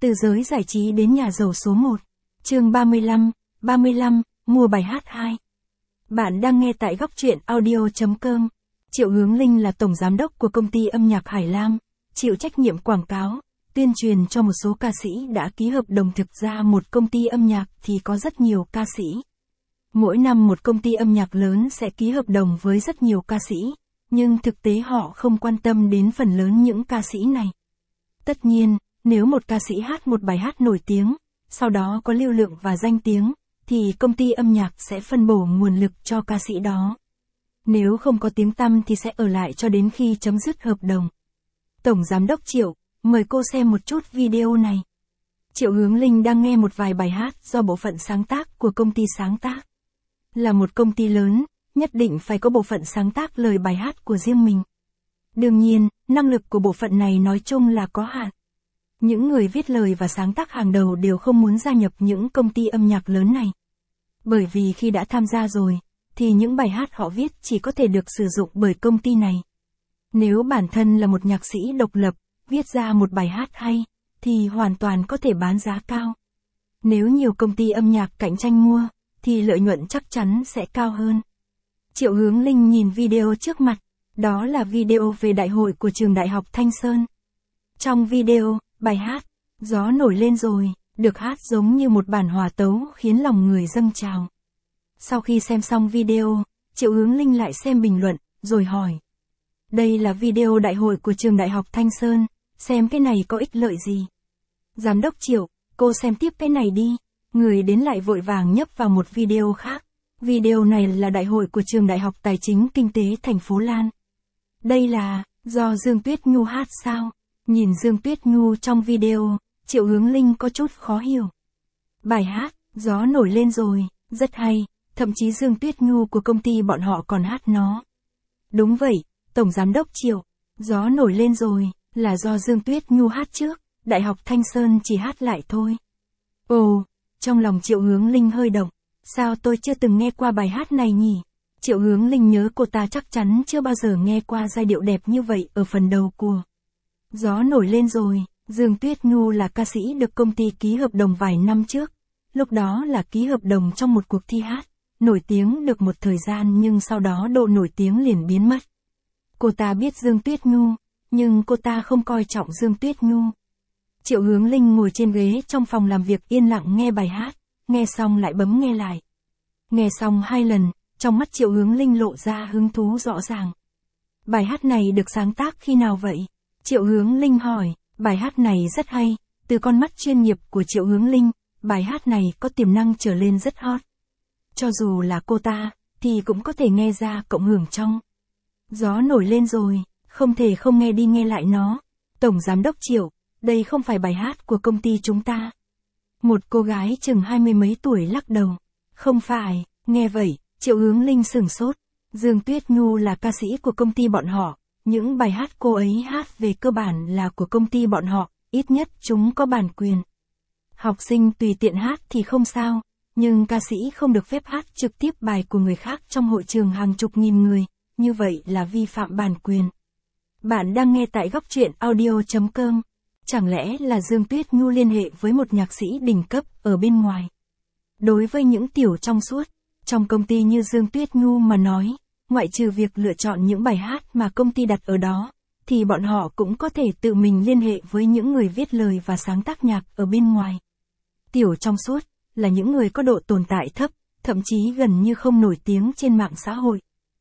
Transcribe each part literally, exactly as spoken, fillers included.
Từ giới giải trí đến nhà giàu số một. Chương ba mươi lăm, ba mươi lăm, mua bài hát hai. Bạn đang nghe tại góc truyện audio chấm com. Triệu Hướng Linh là tổng giám đốc của công ty âm nhạc Hải Lam, chịu trách nhiệm quảng cáo, tuyên truyền cho một số ca sĩ đã ký hợp đồng. Thực ra một công ty âm nhạc thì có rất nhiều ca sĩ. Mỗi năm một công ty âm nhạc lớn sẽ ký hợp đồng với rất nhiều ca sĩ, nhưng thực tế họ không quan tâm đến phần lớn những ca sĩ này. Tất nhiên, nếu một ca sĩ hát một bài hát nổi tiếng, sau đó có lưu lượng và danh tiếng, thì công ty âm nhạc sẽ phân bổ nguồn lực cho ca sĩ đó. Nếu không có tiếng tăm thì sẽ ở lại cho đến khi chấm dứt hợp đồng. Tổng Giám đốc Triệu, mời cô xem một chút video này. Triệu Hướng Linh đang nghe một vài bài hát do bộ phận sáng tác của công ty sáng tác. Là một công ty lớn, nhất định phải có bộ phận sáng tác lời bài hát của riêng mình. Đương nhiên, năng lực của bộ phận này nói chung là có hạn. Những người viết lời và sáng tác hàng đầu đều không muốn gia nhập những công ty âm nhạc lớn này. Bởi vì khi đã tham gia rồi, thì những bài hát họ viết chỉ có thể được sử dụng bởi công ty này. Nếu bản thân là một nhạc sĩ độc lập, viết ra một bài hát hay, thì hoàn toàn có thể bán giá cao. Nếu nhiều công ty âm nhạc cạnh tranh mua, thì lợi nhuận chắc chắn sẽ cao hơn. Triệu Hướng Linh nhìn video trước mặt, đó là video về đại hội của trường Đại học Thanh Sơn. Trong video, bài hát, Gió nổi lên rồi, được hát giống như một bản hòa tấu khiến lòng người dâng trào. Sau khi xem xong video, Triệu Hướng Linh lại xem bình luận, rồi hỏi. Đây là video đại hội của trường Đại học Thanh Sơn, xem cái này có ích lợi gì? Giám đốc Triệu, cô xem tiếp cái này đi. Người đến lại vội vàng nhấp vào một video khác. Video này là đại hội của trường Đại học Tài chính Kinh tế thành phố Lan. Đây là, do Dương Tuyết Nhu hát sao? Nhìn Dương Tuyết Nhu trong video, Triệu Hướng Linh có chút khó hiểu. Bài hát, Gió nổi lên rồi, rất hay, thậm chí Dương Tuyết Nhu của công ty bọn họ còn hát nó. Đúng vậy, Tổng Giám đốc Triệu, Gió nổi lên rồi, là do Dương Tuyết Nhu hát trước, Đại học Thanh Sơn chỉ hát lại thôi. Ồ, trong lòng Triệu Hướng Linh hơi động, sao tôi chưa từng nghe qua bài hát này nhỉ? Triệu Hướng Linh nhớ cô ta chắc chắn chưa bao giờ nghe qua giai điệu đẹp như vậy ở phần đầu của Gió nổi lên rồi. Dương Tuyết Nhu là ca sĩ được công ty ký hợp đồng vài năm trước. Lúc đó là ký hợp đồng trong một cuộc thi hát, nổi tiếng được một thời gian nhưng sau đó độ nổi tiếng liền biến mất. Cô ta biết Dương Tuyết Nhu, nhưng cô ta không coi trọng Dương Tuyết Nhu. Triệu Hướng Linh ngồi trên ghế trong phòng làm việc yên lặng nghe bài hát, nghe xong lại bấm nghe lại. Nghe xong hai lần, trong mắt Triệu Hướng Linh lộ ra hứng thú rõ ràng. Bài hát này được sáng tác khi nào vậy? Triệu Hướng Linh hỏi. Bài hát này rất hay, từ con mắt chuyên nghiệp của Triệu Hướng Linh, bài hát này có tiềm năng trở lên rất hot. Cho dù là cô ta, thì cũng có thể nghe ra cộng hưởng trong Gió nổi lên rồi, không thể không nghe đi nghe lại nó. Tổng Giám đốc Triệu, đây không phải bài hát của công ty chúng ta. Một cô gái chừng hai mươi mấy tuổi lắc đầu. Không phải, nghe vậy, Triệu Hướng Linh sửng sốt. Dương Tuyết Nhu là ca sĩ của công ty bọn họ. Những bài hát cô ấy hát về cơ bản là của công ty bọn họ, ít nhất chúng có bản quyền. Học sinh tùy tiện hát thì không sao, nhưng ca sĩ không được phép hát trực tiếp bài của người khác trong hội trường hàng chục nghìn người, như vậy là vi phạm bản quyền. Bạn đang nghe tại góc truyện audio chấm com. Chẳng lẽ là Dương Tuyết Nhu liên hệ với một nhạc sĩ đỉnh cấp ở bên ngoài? Đối với những tiểu trong suốt, trong công ty như Dương Tuyết Nhu mà nói, ngoại trừ việc lựa chọn những bài hát mà công ty đặt ở đó, thì bọn họ cũng có thể tự mình liên hệ với những người viết lời và sáng tác nhạc ở bên ngoài. Tiểu trong suốt là những người có độ tồn tại thấp, thậm chí gần như không nổi tiếng trên mạng xã hội.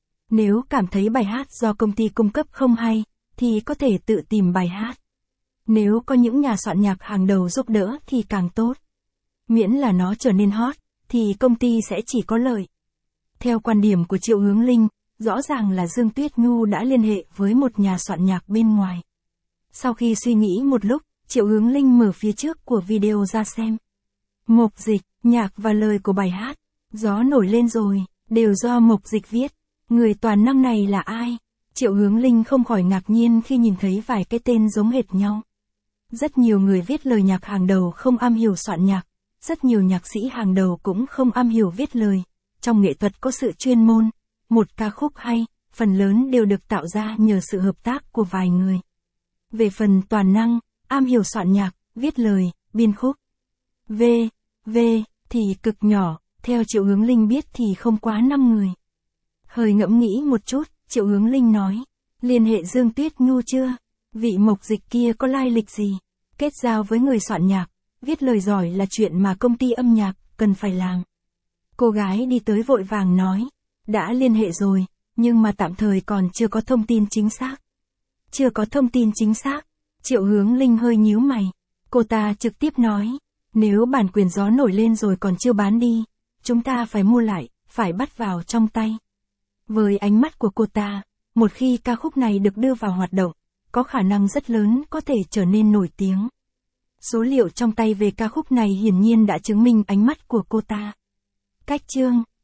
Nếu cảm thấy bài hát do công ty cung cấp không hay, thì có thể tự tìm bài hát. Nếu có những nhà soạn nhạc hàng đầu giúp đỡ thì càng tốt. Miễn là nó trở nên hot, thì công ty sẽ chỉ có lợi. Theo quan điểm của Triệu Hướng Linh, rõ ràng là Dương Tuyết Nhu đã liên hệ với một nhà soạn nhạc bên ngoài. Sau khi suy nghĩ một lúc, Triệu Hướng Linh mở phía trước của video ra xem. Mộc Dịch, nhạc và lời của bài hát, Gió nổi lên rồi, đều do Mộc Dịch viết. Người toàn năng này là ai? Triệu Hướng Linh không khỏi ngạc nhiên khi nhìn thấy vài cái tên giống hệt nhau. Rất nhiều người viết lời nhạc hàng đầu không am hiểu soạn nhạc, rất nhiều nhạc sĩ hàng đầu cũng không am hiểu viết lời. Trong nghệ thuật có sự chuyên môn, một ca khúc hay, phần lớn đều được tạo ra nhờ sự hợp tác của vài người. Về phần toàn năng, am hiểu soạn nhạc, viết lời, biên khúc. V, V, thì cực nhỏ, theo Triệu Hướng Linh biết thì không quá năm người. Hơi ngẫm nghĩ một chút, Triệu Hướng Linh nói, liên hệ Dương Tuyết Nhu chưa? Vị mộc dịch kia có lai lịch gì? Kết giao với người soạn nhạc, viết lời giỏi là chuyện mà công ty âm nhạc cần phải làm. Cô gái đi tới vội vàng nói, đã liên hệ rồi, nhưng mà tạm thời còn chưa có thông tin chính xác. Chưa có thông tin chính xác, Triệu Hướng Linh hơi nhíu mày. Cô ta trực tiếp nói, nếu bản quyền gió nổi lên rồi còn chưa bán đi, chúng ta phải mua lại, phải bắt vào trong tay. Với ánh mắt của cô ta, một khi ca khúc này được đưa vào hoạt động, có khả năng rất lớn có thể trở nên nổi tiếng. Số liệu trong tay về ca khúc này hiển nhiên đã chứng minh ánh mắt của cô ta. Cách chương